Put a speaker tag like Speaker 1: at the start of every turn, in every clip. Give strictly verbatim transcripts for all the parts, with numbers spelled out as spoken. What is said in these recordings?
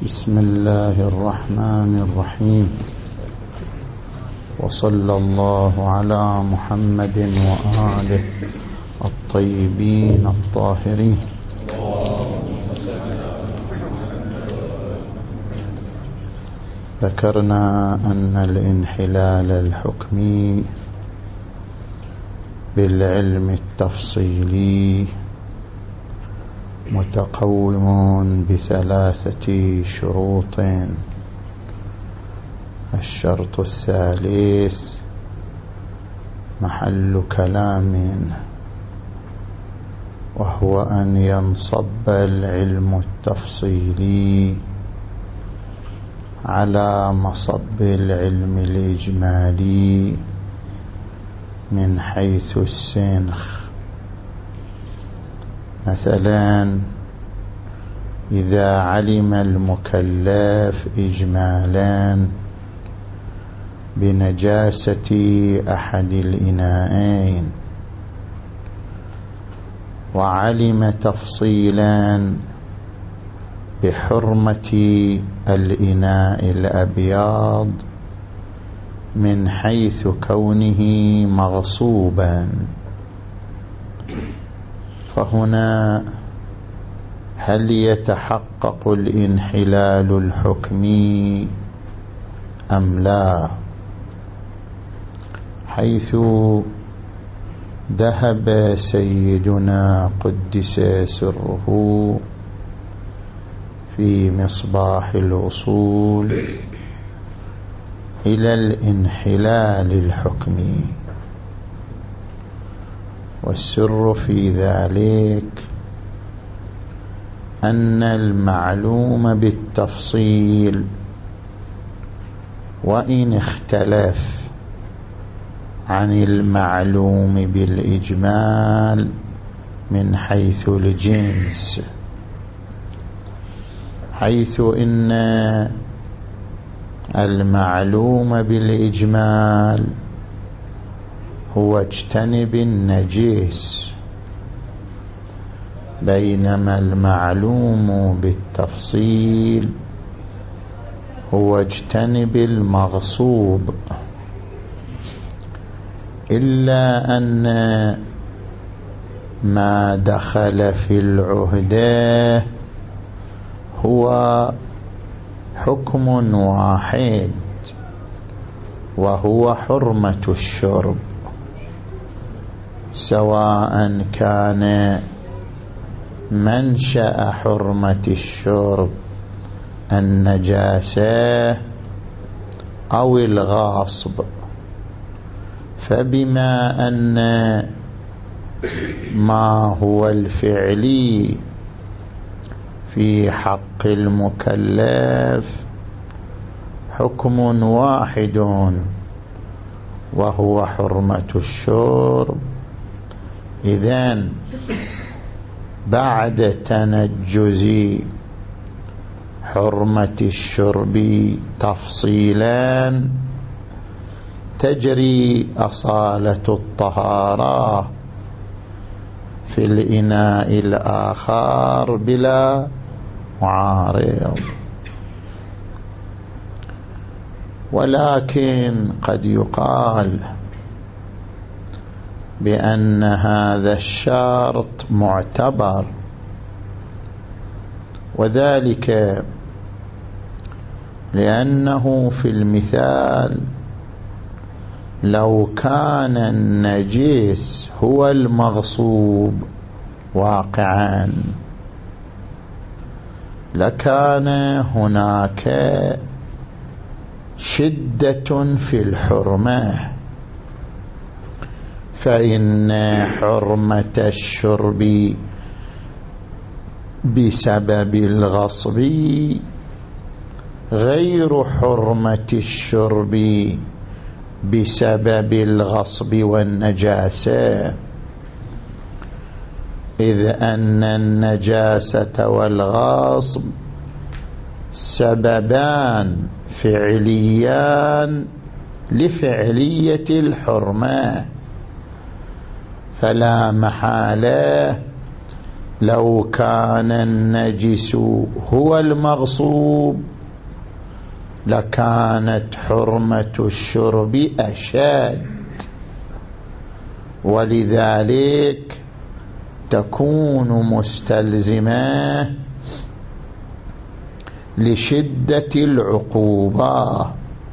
Speaker 1: بسم الله الرحمن الرحيم، وصلى الله على محمد وآله الطيبين الطاهرين. ذكرنا أن الانحلال الحكمي بالعلم التفصيلي متقوم بثلاثة شروط. الشرط الثالث محل كلام، وهو أن ينصب العلم التفصيلي على مصب العلم الإجمالي من حيث السنخ. مثلا إذا علم المكلف إجمالا بنجاسة أحد الإناءين، وعلم تفصيلا بحرمة الإناء الأبيض من حيث كونه مغصوبا، فهنا هل يتحقق الانحلال الحكمي أم لا؟ حيث ذهب سيدنا قدس سره في مصباح الأصول إلى الانحلال الحكمي، والسر في ذلك أن المعلوم بالتفصيل وإن اختلف عن المعلوم بالإجمال من حيث الجنس، حيث إن المعلوم بالإجمال هو اجتنب النجيس، بينما المعلوم بالتفصيل هو اجتنب المغصوب، إلا أن ما دخل في العهدة هو حكم واحد، وهو حرمة الشرب، سواء كان منشأ حرمة الشرب النجاسة أو الغاصب. فبما أن ما هو الفعلي في حق المكلف حكم واحد وهو حرمة الشرب، إذن بعد تنجز حرمة الشرب تفصيلا تجري أصالة الطهارة في الإناء الآخر بلا معارض. ولكن قد يقال بأن هذا الشرط معتبر، وذلك لأنه في المثال لو كان النجس هو المغصوب واقعا لكان هناك شدة في الحرمة، فإن حرمة الشرب بسبب الغصب غير حرمة الشرب بسبب الغصب والنجاسة، إذ أن النجاسة والغصب سببان فعليان لفعلية الحرمة، فلا محالة لو كان النجس هو المغصوب لكانت حرمة الشرب أشد، ولذلك تكون مستلزمة لشدة العقوبة.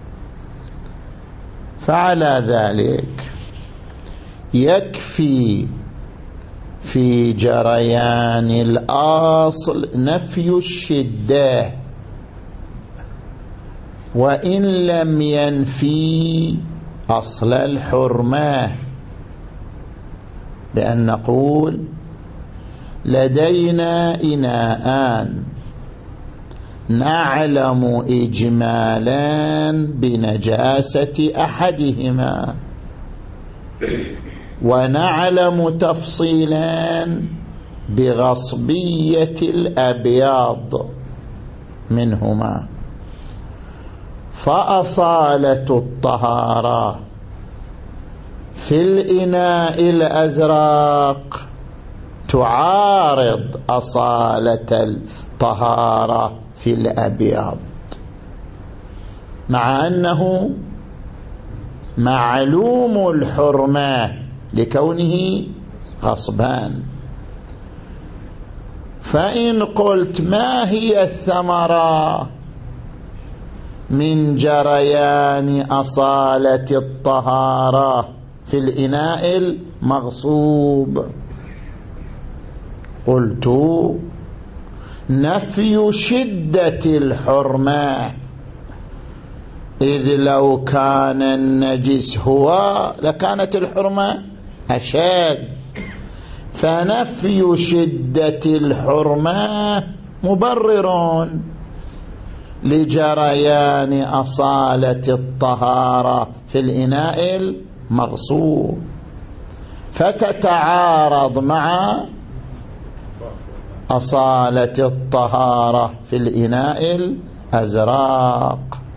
Speaker 1: فعلى ذلك يكفي في جريان الأصل نفي الشدة، وإن لم ينفي أصل الحرمة، بأن نقول لدينا إناءان نعلم إجمالا بنجاسة أحدهما ونعلم تفصيلا بغصبية الأبياض منهما، فأصالة الطهارة في الإناء الأزرق تعارض أصالة الطهارة في الأبيض، مع أنه معلوم الحرمة لكونه غصبان. فإن قلت ما هي الثمرة من جريان أصالة الطهارة في الإناء المغصوب، قلت نفي شدة الحرمة، إذ لو كان النجس هو لكانت الحرمة أشد، فنفي شدة الحرمة مبرر لجريان أصالة الطهارة في الإناء المغصوب، فتتعارض مع أصالة الطهارة في الإناء الأزرق،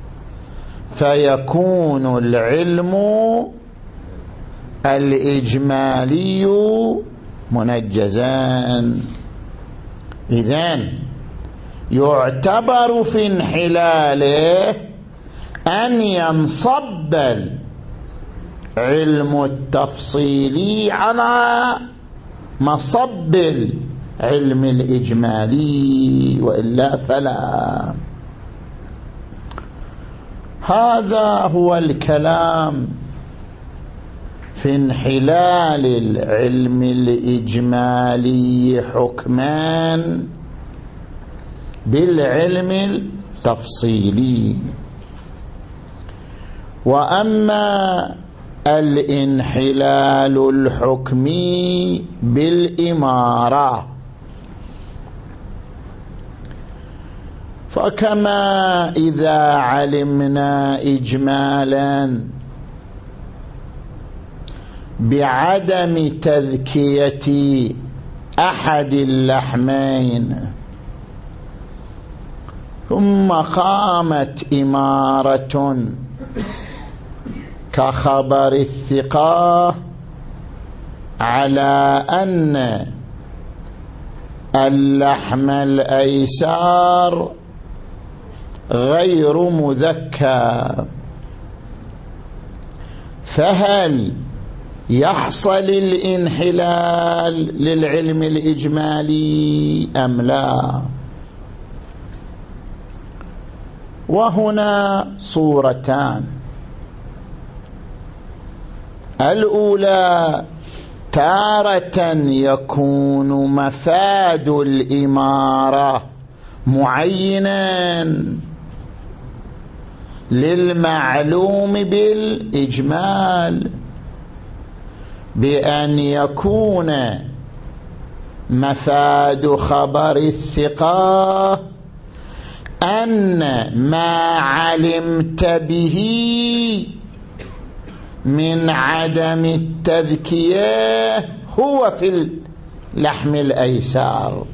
Speaker 1: فيكون العلم الإجمالي منجزان. إذن يعتبر في انحلاله أن ينصب العلم التفصيلي على مصب العلم الإجمالي، وإلا فلا. هذا هو الكلام في انحلال العلم الإجمالي حكما بالعلم التفصيلي. وأما الانحلال الحكمي بالإمارة فكما إذا علمنا إجمالا بعدم تذكية أحد اللحمين ثم قامت إمارة كخبر الثقة على أن اللحم الأيسر غير مذكى، فهل يحصل الانحلال للعلم الإجمالي أم لا؟ وهنا صورتان: الأولى تارة يكون مفاد الإمارة معينا للمعلوم بالإجمال، بأن يكون مفاد خبر الثقة أن ما علمت به من عدم التذكية هو في اللحم الأيسر،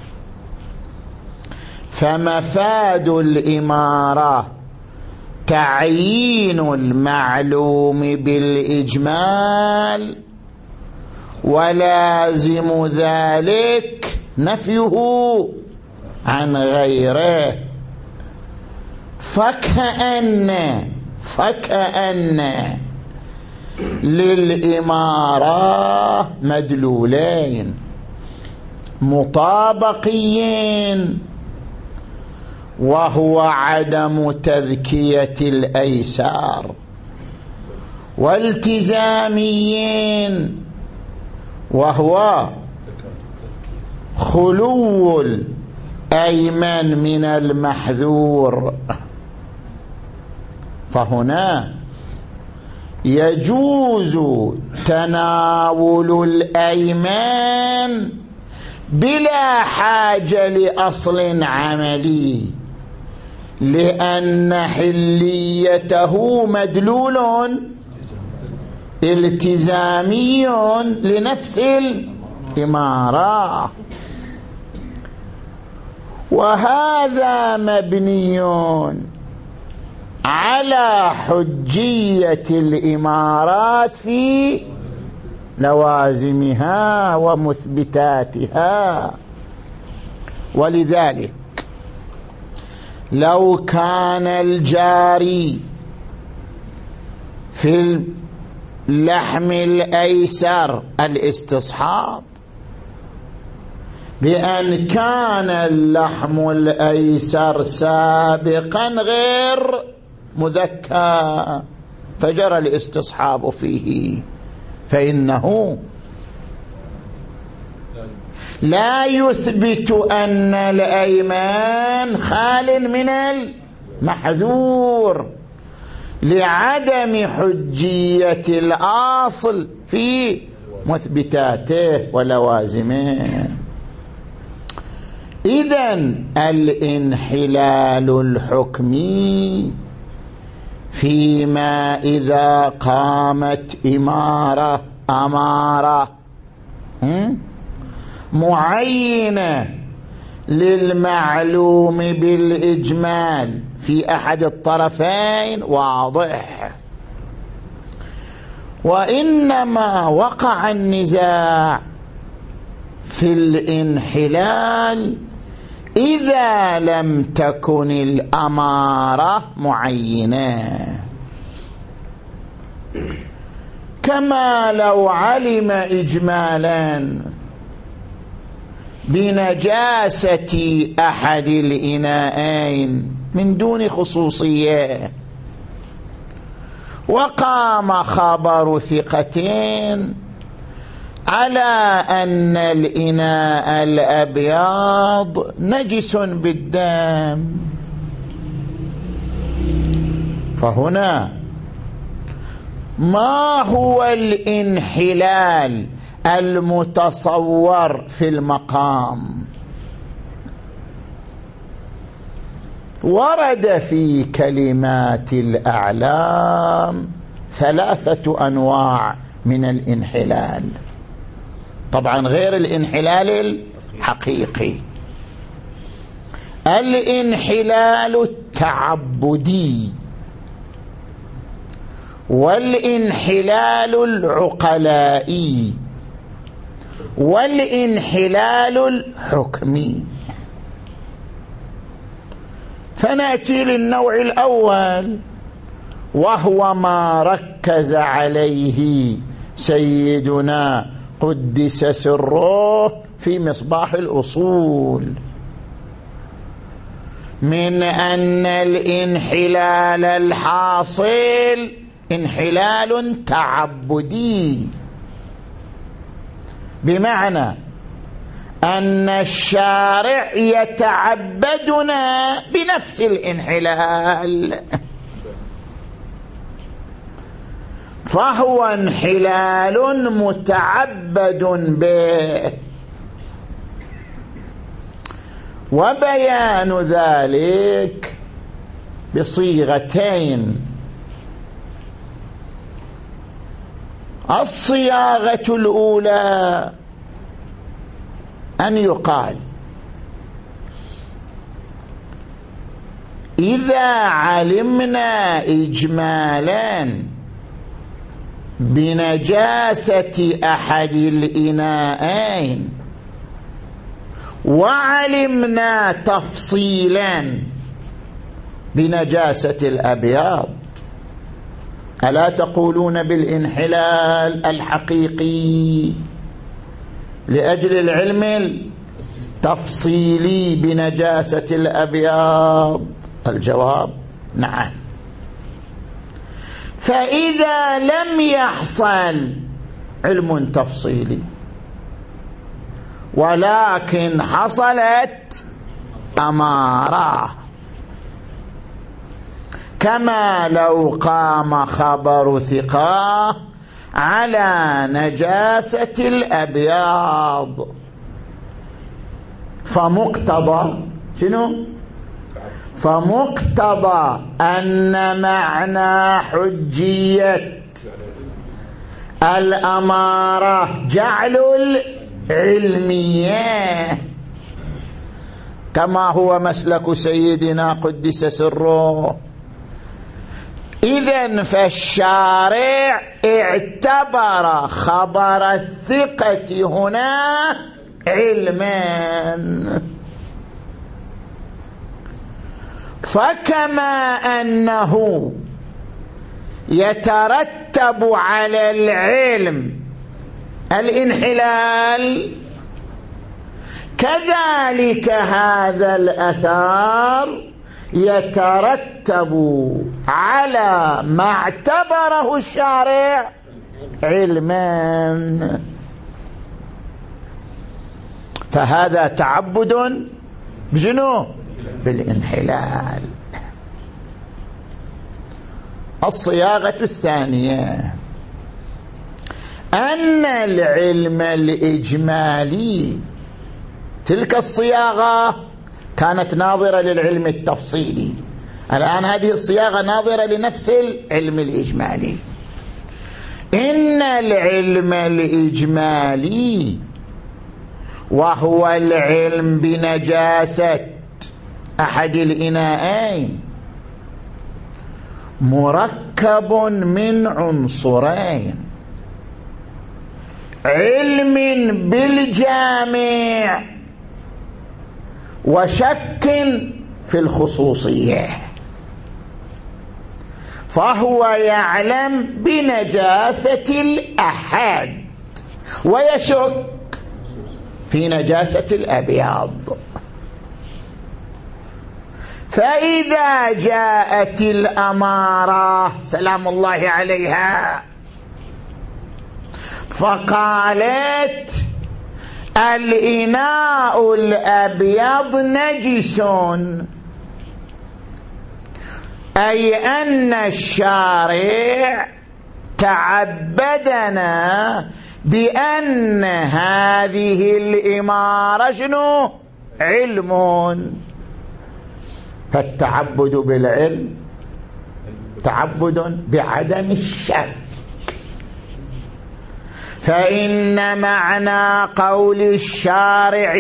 Speaker 1: فمفاد الإمارة تعيين المعلوم بالإجمال، ولازم ذلك نفيه عن غيره. فكأن فكأن للإمارة مدلولين مطابقيين، وهو عدم تذكية الأيسار، والتزاميين وهو خلو الأيمن من المحذور. فهنا يجوز تناول الأيمان بلا حاجة لأصل عملي، لأن حليته مدلول التزامي لنفس الإمارة، وهذا مبني على حجية الإمارات في لوازمها ومثبتاتها. ولذلك لو كان الجاري في اللحم الأيسر الاستصحاب بأن كان اللحم الأيسر سابقا غير مذكى فجرى الاستصحاب فيه، فإنه لا يثبت أن الأيمان خال من المحذور لعدم حجية الأصل في مثبتاته ولوازمه. إذن الانحلال الحكمي فيما إذا قامت إمارة أمارة معينة للمعلوم بالإجمال في أحد الطرفين واضح، وإنما وقع النزاع في الانحلال إذا لم تكن الأمارة معينة، كما لو علم إجمالا بنجاسة أحد الإناءين من دون خصوصية، وقام خبر ثقتين على أن الإناء الأبيض نجس بالدم، فهنا ما هو الانحلال المتصور في المقام؟ ورد في كلمات الأعلام ثلاثة أنواع من الانحلال، طبعا غير الانحلال الحقيقي. الانحلال التعبدي، والانحلال العقلائي، والانحلال الحكمي. فنأتي للنوع الأول، وهو ما ركز عليه سيدنا قدس سره في مصباح الأصول، من أن الانحلال الحاصل انحلال تعبدي، بمعنى أن الشارع يتعبدنا بنفس الانحلال، فهو انحلال متعبد به. وبيان ذلك بصيغتين: الصياغة الأولى أن يقال إذا علمنا إجمالا بنجاسة أحد الإناءين وعلمنا تفصيلا بنجاسة الأبياض، ألا تقولون بالانحلال الحقيقي لأجل العلم التفصيلي بنجاسة الأبياض؟ الجواب نعم. فإذا لم يحصل علم تفصيلي ولكن حصلت أمارة، كما لو قام خبر ثقة على نجاسة الأبياض، فمقتضى شنو؟ فمقتضى أن معنى حجية الأمارة جعل العلمية، كما هو مسلك سيدنا قدس سره. إذن فالشارع اعتبر خبر الثقة هنا علما، فكما أنه يترتب على العلم الانحلال، كذلك هذا الأثار يترتب على ما اعتبره الشارع علما، فهذا تعبد بجنو بالانحلال. الصياغة الثانية أن العلم الإجمالي، تلك الصياغة كانت ناظرة للعلم التفصيلي، الآن هذه الصياغة ناظرة لنفس العلم الإجمالي. إن العلم الإجمالي وهو العلم بنجاسة أحد الإناءين مركب من عنصرين: علم بالجامع وشك في الخصوصية، فهو يعلم بنجاسة الأحد ويشك في نجاسة الأبياض. فإذا جاءت الأمارة سلام الله عليها فقالت الإناء الأبيض نجس، أي أن الشارع تعبدنا بأن هذه الإمارة شنو؟ علم. فالتعبد بالعلم تعبد بعدم الشك، فإن معنى قول الشارع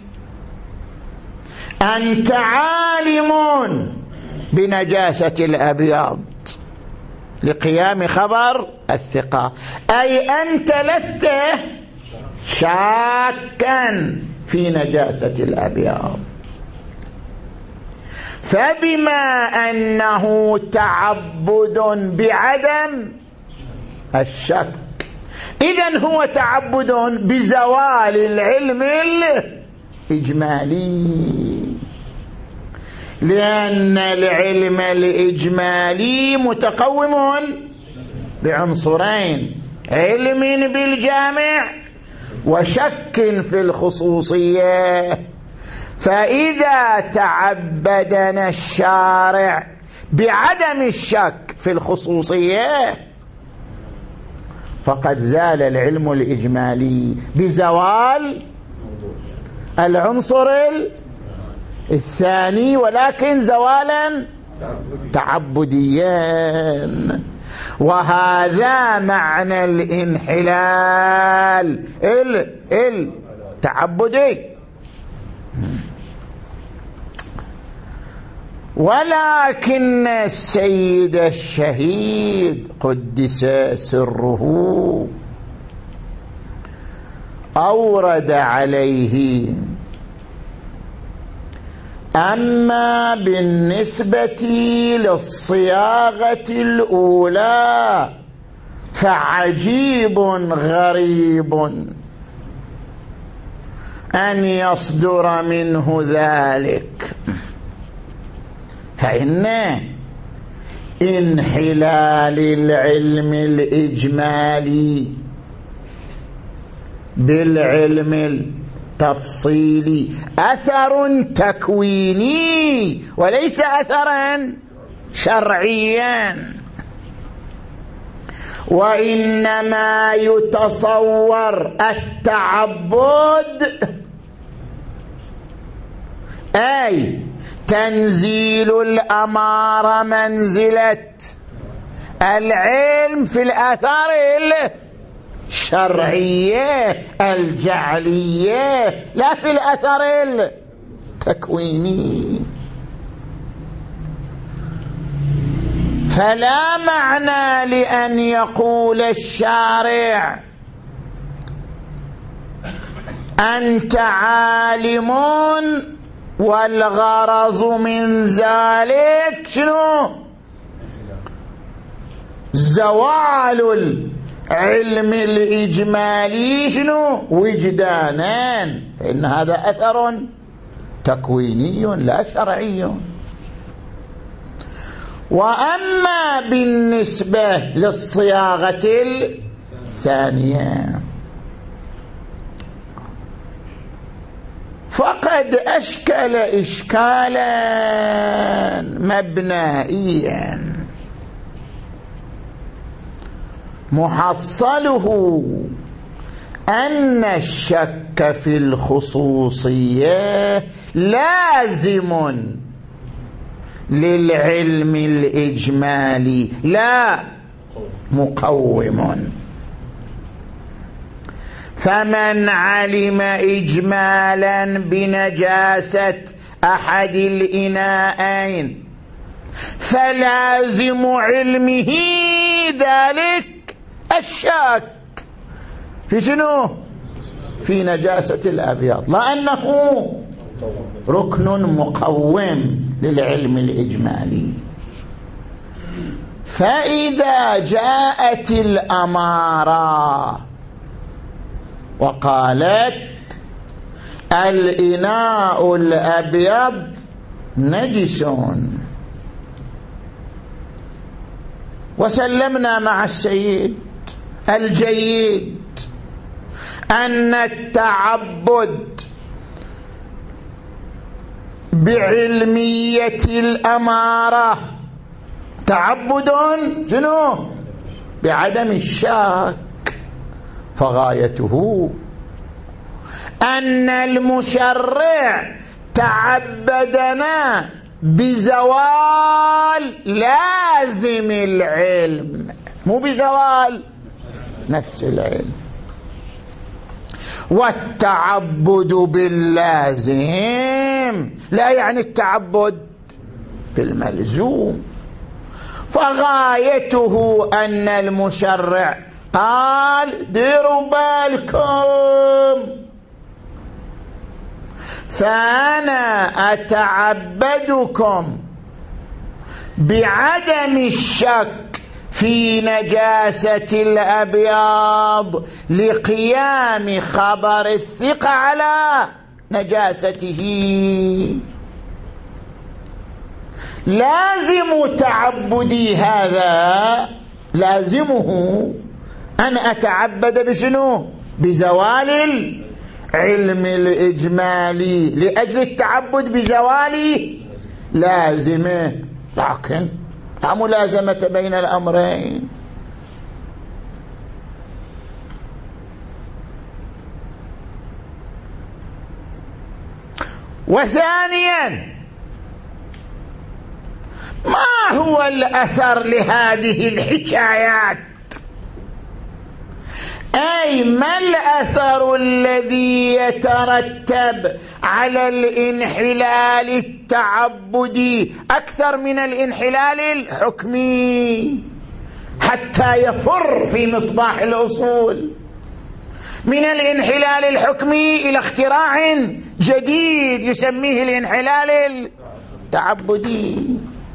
Speaker 1: أنت عالم بنجاسة الأبياض لقيام خبر الثقة، أي أنت لست شاكا في نجاسة الأبياض. فبما أنه تعبد بعدم الشك، إذن هو تعبد بزوال العلم الإجمالي، لأن العلم الإجمالي متقوم بعنصرين: علم بالجامع وشك في الخصوصية. فإذا تعبدنا الشارع بعدم الشك في الخصوصية فقد زال العلم الإجمالي بزوال العنصر الثاني، ولكن زوالا تعبديا. وهذا معنى الانحلال التعبدي. ولكن السيد الشهيد قدس سره أورد عليه أما بالنسبة للصياغة الأولى فعجيب غريب أن يصدر منه ذلك، فإن انحلال العلم الإجمالي بالعلم التفصيلي أثر تكويني وليس أثرا شرعيا، وإنما يتصور التعبد أي تنزيل الأمارة منزلة العلم في الآثار الشرعية الجعلية لا في الآثار التكويني. فلا معنى لأن يقول الشارع أنت عالم والغرض من ذلك شنو؟ زوال العلم الإجمالي شنو؟ وجدانا، فإن هذا أثر تكويني لا شرعي. وأما بالنسبة للصياغة الثانية فقد أشكل إشكالا مبنائيا محصله أن الشك في الخصوصية لازم للعلم الإجمالي لا مقوم. فمن علم إجمالا بنجاسة أحد الإناءين فلازم علمه ذلك الشك في شنو؟ في نجاسة الأبيض، لأنه ركن مقوم للعلم الإجمالي. فإذا جاءت الأمارة وقالت الإناء الأبيض نجس وسلمنا مع السيد الجيد أن التعبد بعلمية الأمارة تعبد شنو؟ بعدم الشك، فغايته أن المشرع تعبدنا بزوال لازم العلم مو بزوال نفس العلم. والتعبد باللازم لا يعني التعبد بالملزوم، فغايته أن المشرع قال ديروا بالكم فأنا أتعبدكم بعدم الشك في نجاسة الأبيض لقيام خبر الثقة على نجاسته. لازم تعبدي هذا لازمه أن أتعبد بشنو؟ بزوال العلم الإجمالي لأجل التعبد بزوال لازمه، لكن لا ملازمة بين الأمرين. وثانيا ما هو الأثر لهذه الحكايات؟ أي ما الأثر الذي يترتب على الانحلال التعبدي أكثر من الانحلال الحكمي حتى يفر في مصباح الأصول؟ من الانحلال الحكمي إلى اختراع جديد يسميه الانحلال التعبدي.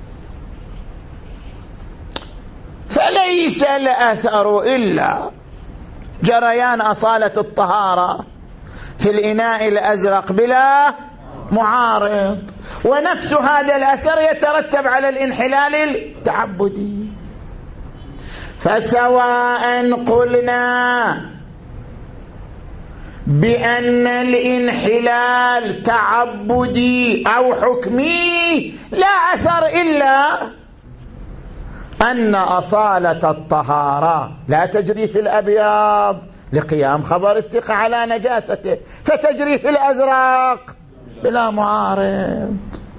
Speaker 1: فليس الأثر إلا جريان أصالة الطهارة في الإناء الأزرق بلا معارض، ونفس هذا الأثر يترتب على الانحلال التعبدي. فسواء قلنا بأن الانحلال تعبدي أو حكمي لا أثر إلا أن أصالة الطهارة لا تجري في الأبيض لقيام خبر الثقة على نجاسته، فتجري في الأزرق بلا معارض.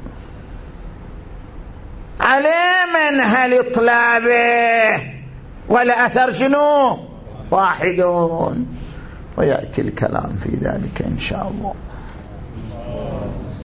Speaker 1: على منهل إطلابه ولا أثر شنو واحدون، ويأتي الكلام في ذلك إن شاء الله.